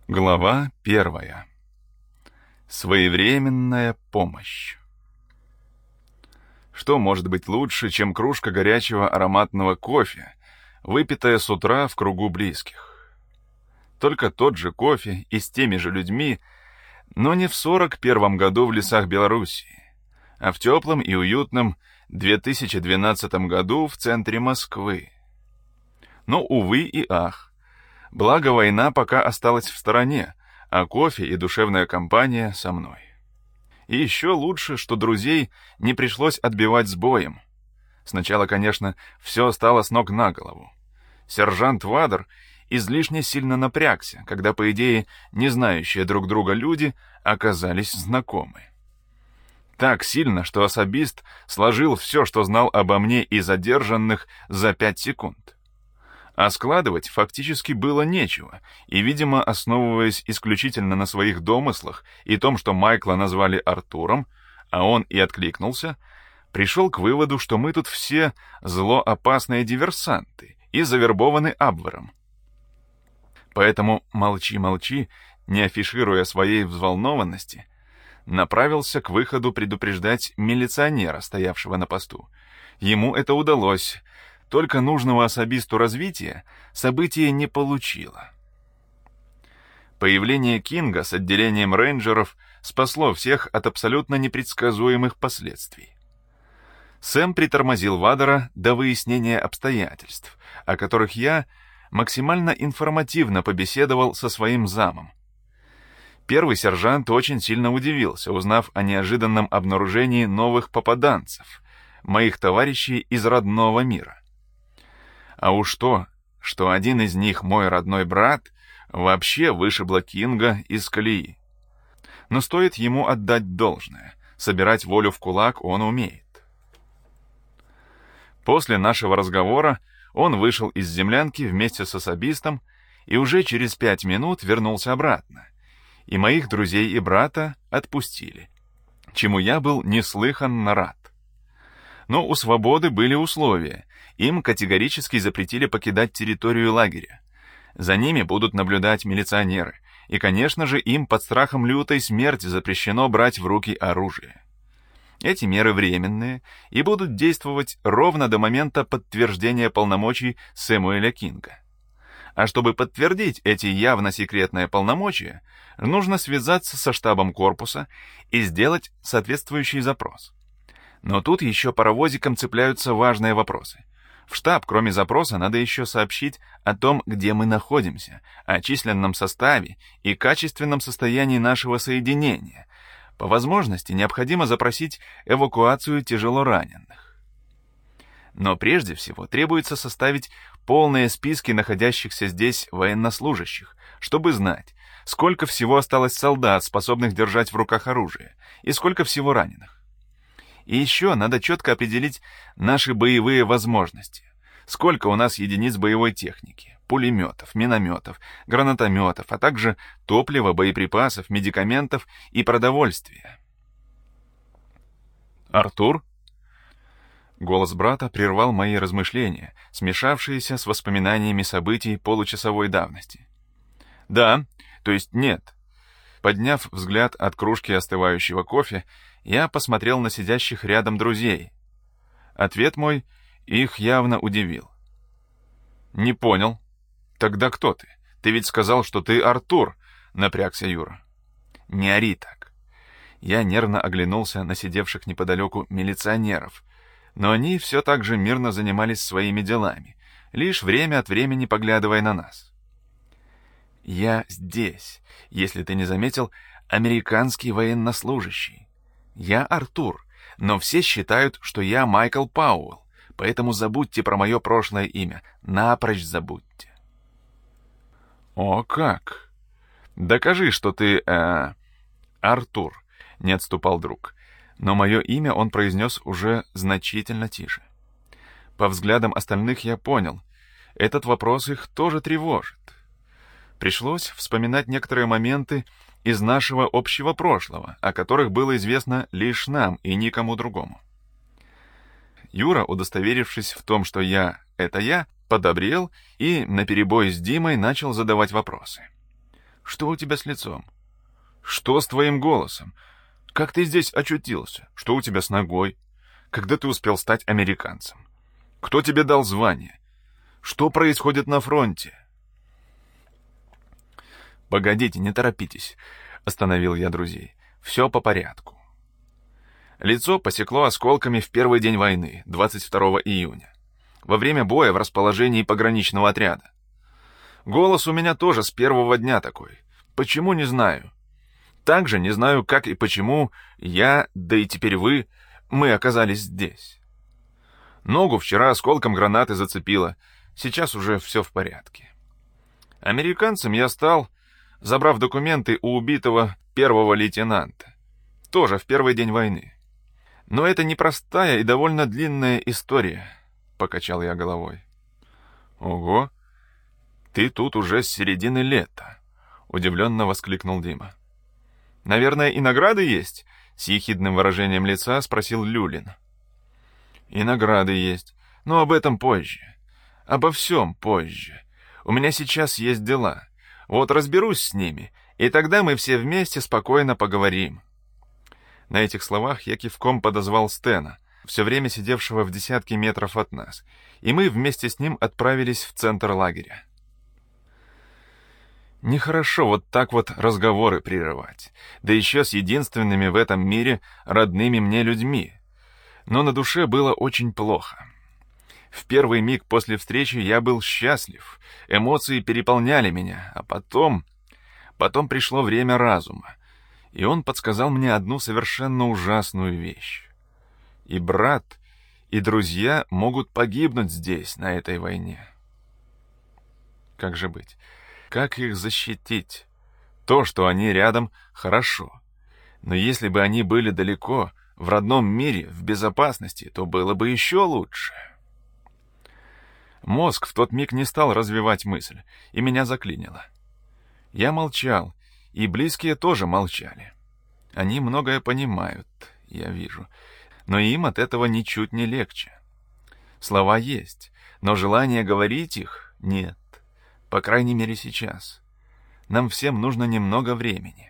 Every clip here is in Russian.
Глава 1. Своевременная помощь. Что может быть лучше, чем кружка горячего ароматного кофе, выпитая с утра в кругу близких? Только тот же кофе и с теми же людьми, но не в 41-м году в лесах Белоруссии, а в теплом и уютном 2012 году в центре Москвы. Но, увы и ах, благо война пока осталась в стороне, а кофе и душевная компания со мной. И еще лучше, что друзей не пришлось отбивать с боем. Сначала, конечно, все стало с ног на голову. Сержант Вадер излишне сильно напрягся, когда, по идее, не знающие друг друга люди оказались знакомы. Так сильно, что особист сложил все, что знал обо мне и задержанных, за 5 секунд. А складывать фактически было нечего, и, видимо, основываясь исключительно на своих домыслах и том, что Майкла назвали Артуром, а он и откликнулся, пришел к выводу, что мы тут все злоопасные диверсанты и завербованы Абвером. Поэтому молчи-молчи, не афишируя своей взволнованности, направился к выходу предупреждать милиционера, стоявшего на посту. Ему это удалось. Только нужного особисту развития событие не получило. Появление Кинга с отделением рейнджеров спасло всех от абсолютно непредсказуемых последствий. Сэм притормозил Вадера до выяснения обстоятельств, о которых я максимально информативно побеседовал со своим замом. Первый сержант очень сильно удивился, узнав о неожиданном обнаружении новых попаданцев, моих товарищей из родного мира. А уж то, что один из них мой родной брат, вообще вышибло Кинга из колеи. Но стоит ему отдать должное, собирать волю в кулак он умеет. После нашего разговора он вышел из землянки вместе с особистом и уже через 5 минут вернулся обратно, и моих друзей и брата отпустили, чему я был неслыханно рад. Но у свободы были условия. Им категорически запретили покидать территорию лагеря. За ними будут наблюдать милиционеры. И, конечно же, им под страхом лютой смерти запрещено брать в руки оружие. Эти меры временные и будут действовать ровно до момента подтверждения полномочий Сэмуэля Кинга. А чтобы подтвердить эти явно секретные полномочия, нужно связаться со штабом корпуса и сделать соответствующий запрос. Но тут еще паровозиком цепляются важные вопросы. В штаб, кроме запроса, надо еще сообщить о том, где мы находимся, о численном составе и качественном состоянии нашего соединения. По возможности необходимо запросить эвакуацию тяжелораненых. Но прежде всего требуется составить полные списки находящихся здесь военнослужащих, чтобы знать, сколько всего осталось солдат, способных держать в руках оружие, и сколько всего раненых. И еще надо четко определить наши боевые возможности. Сколько у нас единиц боевой техники, пулеметов, минометов, гранатометов, а также топлива, боеприпасов, медикаментов и продовольствия. «Артур?» Голос брата прервал мои размышления, смешавшиеся с воспоминаниями событий получасовой давности. «Да, то есть нет». Подняв взгляд от кружки остывающего кофе, я посмотрел на сидящих рядом друзей. Ответ мой их явно удивил. «Не понял. Тогда кто ты? Ты ведь сказал, что ты Артур», — напрягся Юра. «Не ори так». Я нервно оглянулся на сидевших неподалеку милиционеров, но они все так же мирно занимались своими делами, лишь время от времени поглядывая на нас. «Я здесь, если ты не заметил, американский военнослужащий. Я Артур, но все считают, что я Майкл Пауэлл, поэтому забудьте про мое прошлое имя, напрочь забудьте». «О как! Докажи, что ты, Артур», — не отступал друг, но мое имя он произнес уже значительно тише. По взглядам остальных я понял, этот вопрос их тоже тревожит. Пришлось вспоминать некоторые моменты из нашего общего прошлого, о которых было известно лишь нам и никому другому. Юра, удостоверившись в том, что я — это я, подобрел и наперебой с Димой начал задавать вопросы. Что у тебя с лицом? Что с твоим голосом? Как ты здесь очутился? Что у тебя с ногой? Когда ты успел стать американцем? Кто тебе дал звание? Что происходит на фронте?» «Погодите, не торопитесь», — остановил я друзей. «Все по порядку». Лицо посекло осколками в первый день войны, 22 июня, во время боя в расположении пограничного отряда. Голос у меня тоже с первого дня такой. Почему, не знаю. Также не знаю, как и почему я, да и теперь вы, мы оказались здесь. Ногу вчера осколком гранаты зацепило, сейчас уже все в порядке. Американцем я стал, забрав документы у убитого первого лейтенанта, тоже в первый день войны. Но это непростая и довольно длинная история, покачал я головой. Ого, ты тут уже с середины лета, удивленно воскликнул Дима. Наверное, и награды есть? С ехидным выражением лица спросил Люлин. И награды есть, но об этом позже. Обо всем позже. У меня сейчас есть дела. Вот разберусь с ними, и тогда мы все вместе спокойно поговорим. На этих словах я кивком подозвал Стэна, все время сидевшего в десятке метров от нас, и мы вместе с ним отправились в центр лагеря. Нехорошо вот так вот разговоры прерывать, да еще с единственными в этом мире родными мне людьми. Но на душе было очень плохо. В первый миг после встречи я был счастлив, эмоции переполняли меня, а потом пришло время разума, и он подсказал мне одну совершенно ужасную вещь. И брат, и друзья могут погибнуть здесь, на этой войне. Как же быть? Как их защитить? То, что они рядом, хорошо. Но если бы они были далеко, в родном мире, в безопасности, то было бы еще лучше. Мозг в тот миг не стал развивать мысль, и меня заклинило. Я молчал, и близкие тоже молчали. Они многое понимают, я вижу, но им от этого ничуть не легче. Слова есть, но желания говорить их нет, по крайней мере сейчас. Нам всем нужно немного времени.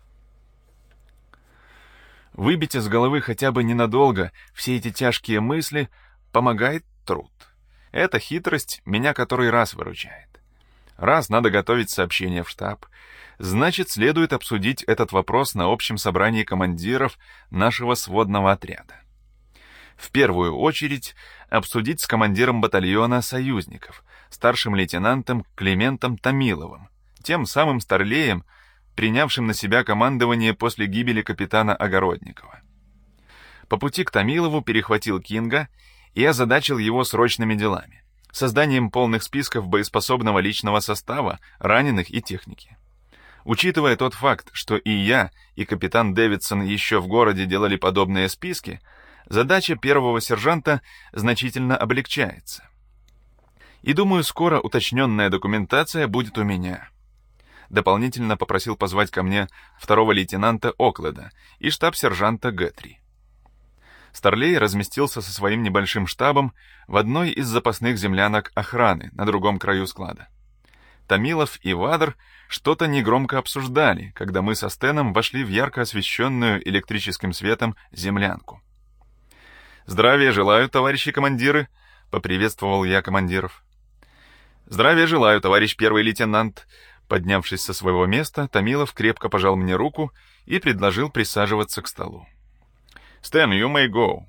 Выбить из головы хотя бы ненадолго все эти тяжкие мысли помогает труд. Эта хитрость меня который раз выручает. Раз надо готовить сообщение в штаб, значит, следует обсудить этот вопрос на общем собрании командиров нашего сводного отряда. В первую очередь обсудить с командиром батальона союзников, старшим лейтенантом Климентом Томиловым, тем самым старлеем, принявшим на себя командование после гибели капитана Огородникова. По пути к Томилову перехватил Кинга и озадачил его срочными делами, созданием полных списков боеспособного личного состава, раненых и техники. Учитывая тот факт, что и я, и капитан Дэвидсон еще в городе делали подобные списки, задача первого сержанта значительно облегчается. И думаю, скоро уточненная документация будет у меня. Дополнительно попросил позвать ко мне второго лейтенанта Окледа и штаб-сержанта Гетри. Старлей разместился со своим небольшим штабом в одной из запасных землянок охраны на другом краю склада. Томилов и Вадр что-то негромко обсуждали, когда мы со Стэном вошли в ярко освещенную электрическим светом землянку. «Здравия желаю, товарищи командиры!» — поприветствовал я командиров. «Здравия желаю, товарищ первый лейтенант!» Поднявшись со своего места, Томилов крепко пожал мне руку и предложил присаживаться к столу. «Стэн, you may go!»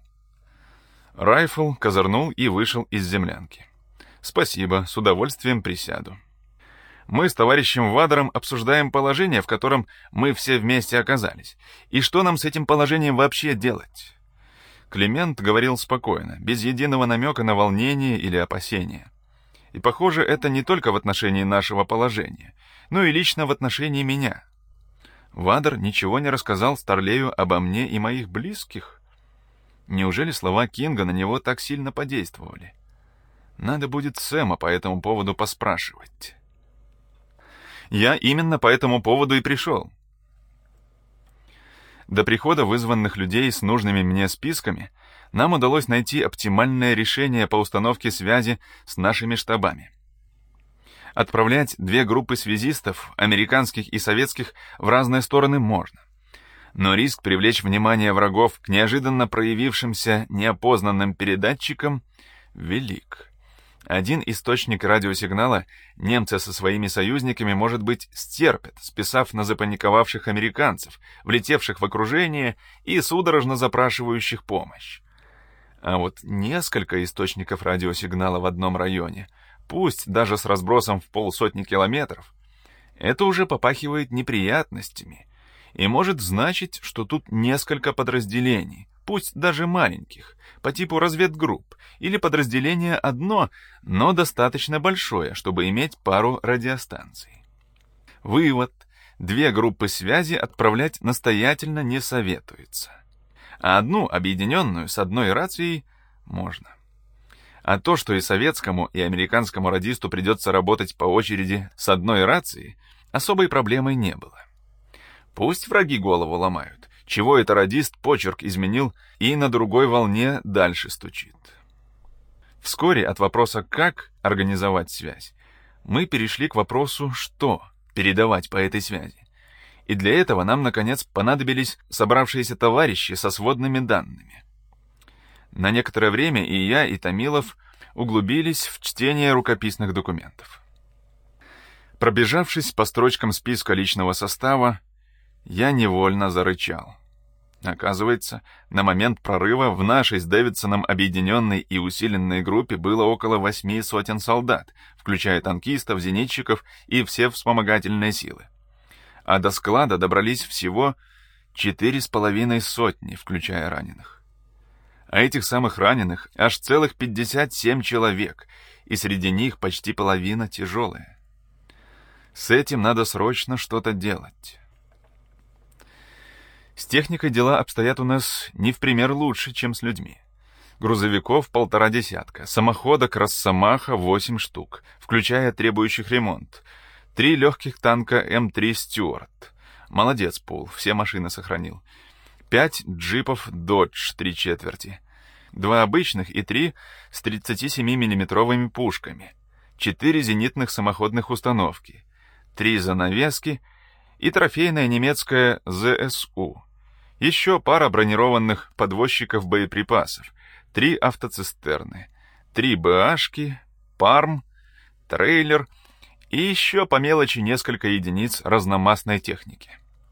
Райфл козырнул и вышел из землянки. «Спасибо, с удовольствием присяду. Мы с товарищем Вадером обсуждаем положение, в котором мы все вместе оказались, и что нам с этим положением вообще делать?» Климент говорил спокойно, без единого намека на волнение или опасение. И, похоже, это не только в отношении нашего положения, но и лично в отношении меня. Вадер ничего не рассказал Старлею обо мне и моих близких. Неужели слова Кинга на него так сильно подействовали? Надо будет Сэма по этому поводу поспрашивать. Я именно по этому поводу и пришел. До прихода вызванных людей с нужными мне списками нам удалось найти оптимальное решение по установке связи с нашими штабами. Отправлять 2 группы связистов, американских и советских, в разные стороны можно. Но риск привлечь внимание врагов к неожиданно проявившимся неопознанным передатчикам велик. Один источник радиосигнала немцы со своими союзниками, может быть, стерпят, списав на запаниковавших американцев, влетевших в окружение и судорожно запрашивающих помощь. А вот несколько источников радиосигнала в одном районе, пусть даже с разбросом в 50 километров, это уже попахивает неприятностями и может значить, что тут несколько подразделений, пусть даже маленьких, по типу разведгрупп, или подразделение одно, но достаточно большое, чтобы иметь пару радиостанций. Вывод: 2 группы связи отправлять настоятельно не советуется. А одну, объединенную с одной рацией, можно. А то, что и советскому, и американскому радисту придется работать по очереди с одной рацией, особой проблемой не было. Пусть враги голову ломают, чего это радист почерк изменил и на другой волне дальше стучит. Вскоре от вопроса «как организовать связь» мы перешли к вопросу «что передавать по этой связи?». И для этого нам, наконец, понадобились собравшиеся товарищи со сводными данными. На некоторое время и я, и Томилов углубились в чтение рукописных документов. Пробежавшись по строчкам списка личного состава, я невольно зарычал. Оказывается, на момент прорыва в нашей с Дэвидсоном объединенной и усиленной группе было около 8 сотен солдат, включая танкистов, зенитчиков и все вспомогательные силы. А до склада добрались всего 4,5 сотни, включая раненых. А этих самых раненых аж целых 57 человек, и среди них почти половина тяжелая. С этим надо срочно что-то делать. С техникой дела обстоят у нас не в пример лучше, чем с людьми. Грузовиков 1,5 десятка, самоходок «Росомаха» 8 штук, включая требующих ремонт, 3 легких танка М3 «Стюарт». Молодец, Пол, все машины сохранил. 5 джипов «Додж» 3/4, 2 обычных и 3 с 37-миллиметровыми пушками, 4 зенитных самоходных установки, 3 занавески и трофейная немецкая ЗСУ. Еще пара бронированных подвозчиков боеприпасов, 3 автоцистерны, 3 БАшки, парм, трейлер и еще по мелочи несколько единиц разномастной техники.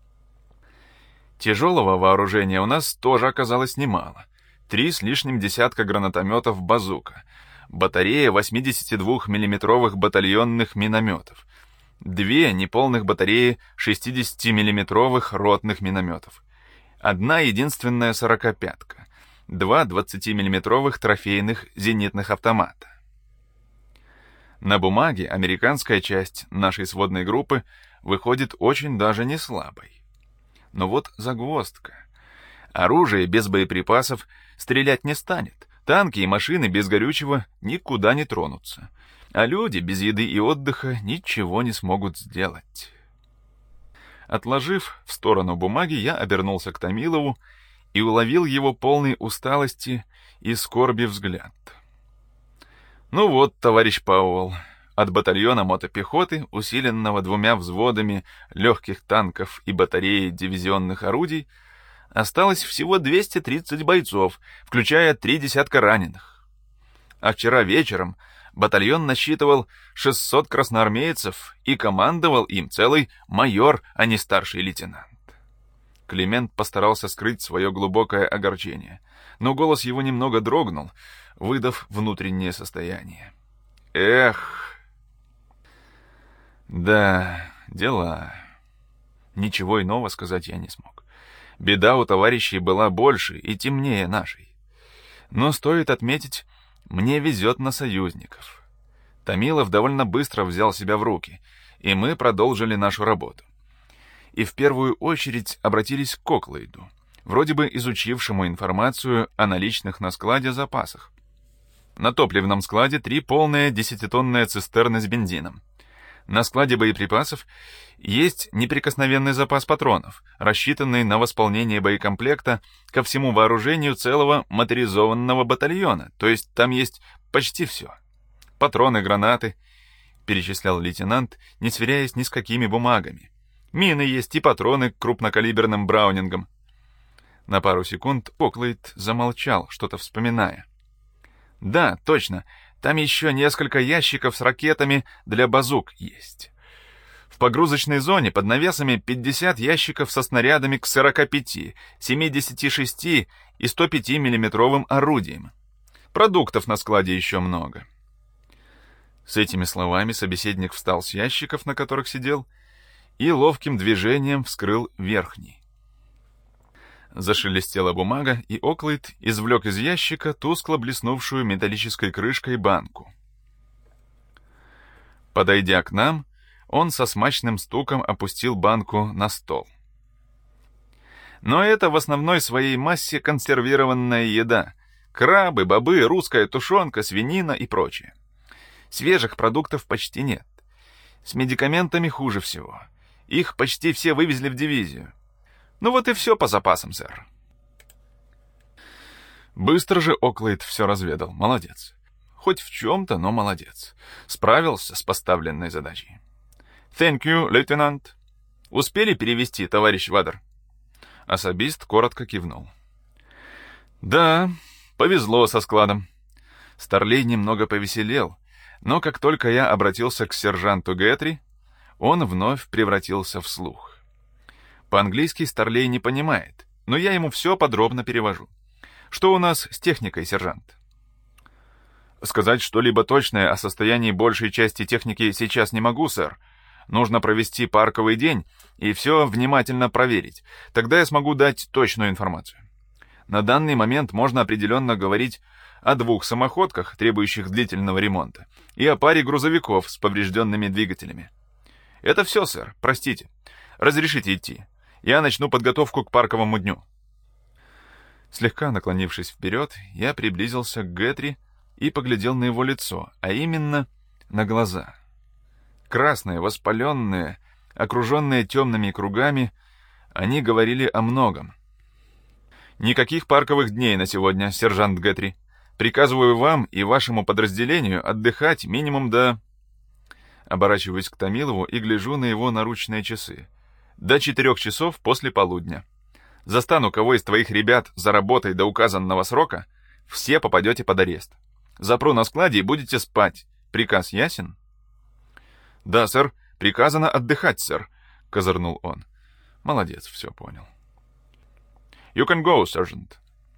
Тяжелого вооружения у нас тоже оказалось немало. 3 с лишним десятка гранатометов «Базука», батарея 82-миллиметровых батальонных минометов, 2 неполных батареи 60-миллиметровых ротных минометов, 1 единственная 45-ка, 2 20-миллиметровых трофейных зенитных автомата. На бумаге американская часть нашей сводной группы выходит очень даже не слабой. Но вот загвоздка. Оружие без боеприпасов стрелять не станет, танки и машины без горючего никуда не тронутся, а люди без еды и отдыха ничего не смогут сделать. Отложив в сторону бумаги, я обернулся к Томилову и уловил его полный усталости и скорби взгляд. Ну вот, товарищ Пауэлл, от батальона мотопехоты, усиленного 2 взводами легких танков и батареей дивизионных орудий, осталось всего 230 бойцов, включая 3 десятка раненых. А вчера вечером батальон насчитывал 600 красноармейцев, и командовал им целый майор, а не старший лейтенант. Климент постарался скрыть свое глубокое огорчение, но голос его немного дрогнул, выдав внутреннее состояние. Эх! Да, дела. Ничего иного сказать я не смог. Беда у товарищей была больше и темнее нашей. Но стоит отметить, мне везет на союзников. Томилов довольно быстро взял себя в руки, и мы продолжили нашу работу. И в первую очередь обратились к Коклейду, вроде бы изучившему информацию о наличных на складе запасах. На топливном складе 3 полные 10-тонные цистерны с бензином. На складе боеприпасов есть неприкосновенный запас патронов, рассчитанный на восполнение боекомплекта ко всему вооружению целого моторизованного батальона, то есть там есть почти все. Патроны, гранаты, перечислял лейтенант, не сверяясь ни с какими бумагами. «Мины есть и патроны к крупнокалиберным браунингам». На пару секунд Оклейд замолчал, что-то вспоминая. «Да, точно, там еще несколько ящиков с ракетами для базук есть. В погрузочной зоне под навесами 50 ящиков со снарядами к 45, 76 и 105 миллиметровым орудием. Продуктов на складе еще много». С этими словами собеседник встал с ящиков, на которых сидел, и ловким движением вскрыл верхний. Зашелестела бумага, и Оклейд извлек из ящика тускло блеснувшую металлической крышкой банку. Подойдя к нам, он со смачным стуком опустил банку на стол. Но это в основной своей массе консервированная еда. Крабы, бобы, русская тушенка, свинина и прочее. Свежих продуктов почти нет. С медикаментами хуже всего. Их почти все вывезли в дивизию. Ну вот и все по запасам, сэр. Быстро же Оклейд все разведал. Молодец. Хоть в чем-то, но молодец. Справился с поставленной задачей. «Thank you, лейтенант». «Успели перевести, товарищ Вадер?» Особист коротко кивнул. «Да, повезло со складом». Старлей немного повеселел, но как только я обратился к сержанту Гетри, он вновь превратился в слух. По-английски Старлей не понимает, но я ему все подробно перевожу. «Что у нас с техникой, сержант?» «Сказать что-либо точное о состоянии большей части техники сейчас не могу, сэр. Нужно провести парковый день и все внимательно проверить. Тогда я смогу дать точную информацию. На данный момент можно определенно говорить о 2 самоходках, требующих длительного ремонта, и о паре грузовиков с поврежденными двигателями. Это все, сэр, простите. Разрешите идти. Я начну подготовку к парковому дню». Слегка наклонившись вперед, я приблизился к Гетри и поглядел на его лицо, а именно на глаза. Красные, воспаленные, окруженные темными кругами, они говорили о многом. «Никаких парковых дней на сегодня, сержант Гетри. Приказываю вам и вашему подразделению отдыхать минимум до...» Оборачиваюсь к Томилову и гляжу на его наручные часы. «До 4 часов после полудня. Застану кого из твоих ребят за работой до указанного срока, все попадете под арест. Запру на складе и будете спать. Приказ ясен?» «Да, сэр. Приказано отдыхать, сэр», — козырнул он. «Молодец, все понял». «You can go, sergeant».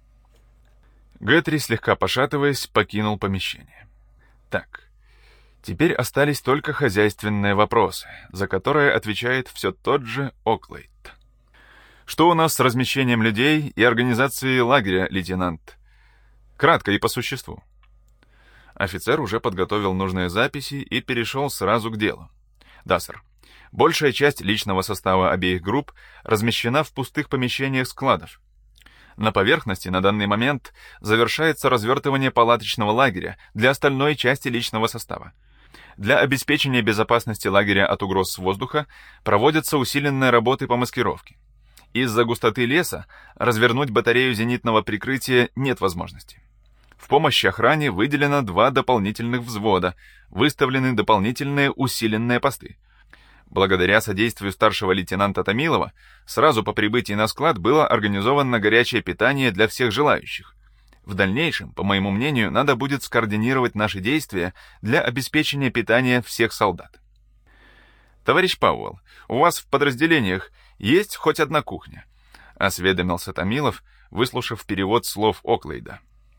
Гетри, слегка пошатываясь, покинул помещение. Так, теперь остались только хозяйственные вопросы, за которые отвечает все тот же Оклейд. «Что у нас с размещением людей и организацией лагеря, лейтенант?» «Кратко и по существу». Офицер уже подготовил нужные записи и перешел сразу к делу. «Да, сэр. Большая часть личного состава обеих групп размещена в пустых помещениях складов. На поверхности на данный момент завершается развертывание палаточного лагеря для остальной части личного состава. Для обеспечения безопасности лагеря от угроз с воздуха проводятся усиленные работы по маскировке. Из-за густоты леса развернуть батарею зенитного прикрытия нет возможности. В помощь охране выделено 2 дополнительных взвода, выставлены дополнительные усиленные посты. Благодаря содействию старшего лейтенанта Томилова, сразу по прибытии на склад было организовано горячее питание для всех желающих. В дальнейшем, по моему мнению, надо будет скоординировать наши действия для обеспечения питания всех солдат. «Товарищ Пауэлл, у вас в подразделениях есть хоть одна кухня?» — осведомился Томилов, выслушав перевод слов Оклейда.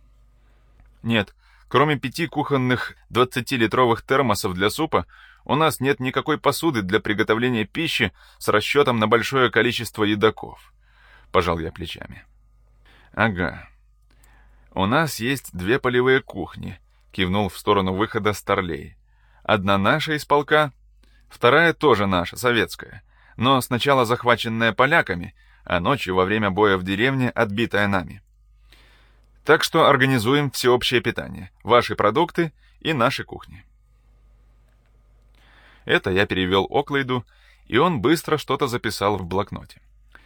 «Нет, кроме 5 кухонных 20-литровых термосов для супа, у нас нет никакой посуды для приготовления пищи с расчетом на большое количество едоков», — пожал я плечами. «Ага. У нас есть 2 полевые кухни», — кивнул в сторону выхода Старлей. «Одна наша из полка, вторая тоже наша, советская, но сначала захваченная поляками, а ночью во время боя в деревне отбитая нами. Так что организуем всеобщее питание, ваши продукты и наши кухни». Это я перевел Оклейду, и он быстро что-то записал в блокноте.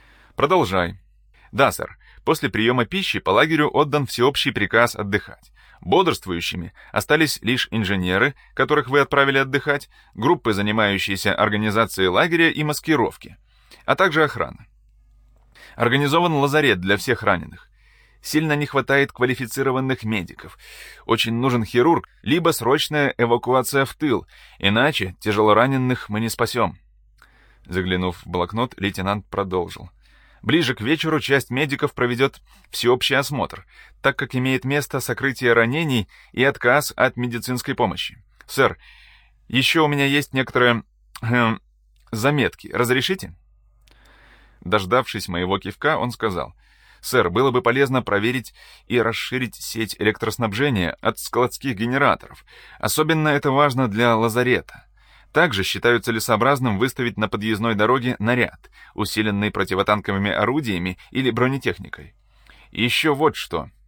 «Продолжай». «Да, сэр. После приема пищи по лагерю отдан всеобщий приказ отдыхать. Бодрствующими остались лишь инженеры, которых вы отправили отдыхать, группы, занимающиеся организацией лагеря и маскировки, а также охрана. Организован лазарет для всех раненых. Сильно не хватает квалифицированных медиков. Очень нужен хирург, либо срочная эвакуация в тыл, иначе тяжелораненых мы не спасем. Заглянув в блокнот, лейтенант продолжил. Ближе к вечеру часть медиков проведет всеобщий осмотр, так как имеет место сокрытие ранений и отказ от медицинской помощи. Сэр, еще у меня есть некоторые заметки. Разрешите? Дождавшись моего кивка, он сказал: «Сэр, было бы полезно проверить и расширить сеть электроснабжения от складских генераторов. Особенно это важно для лазарета. Также считаю целесообразным выставить на подъездной дороге наряд, усиленный противотанковыми орудиями или бронетехникой. И еще вот что.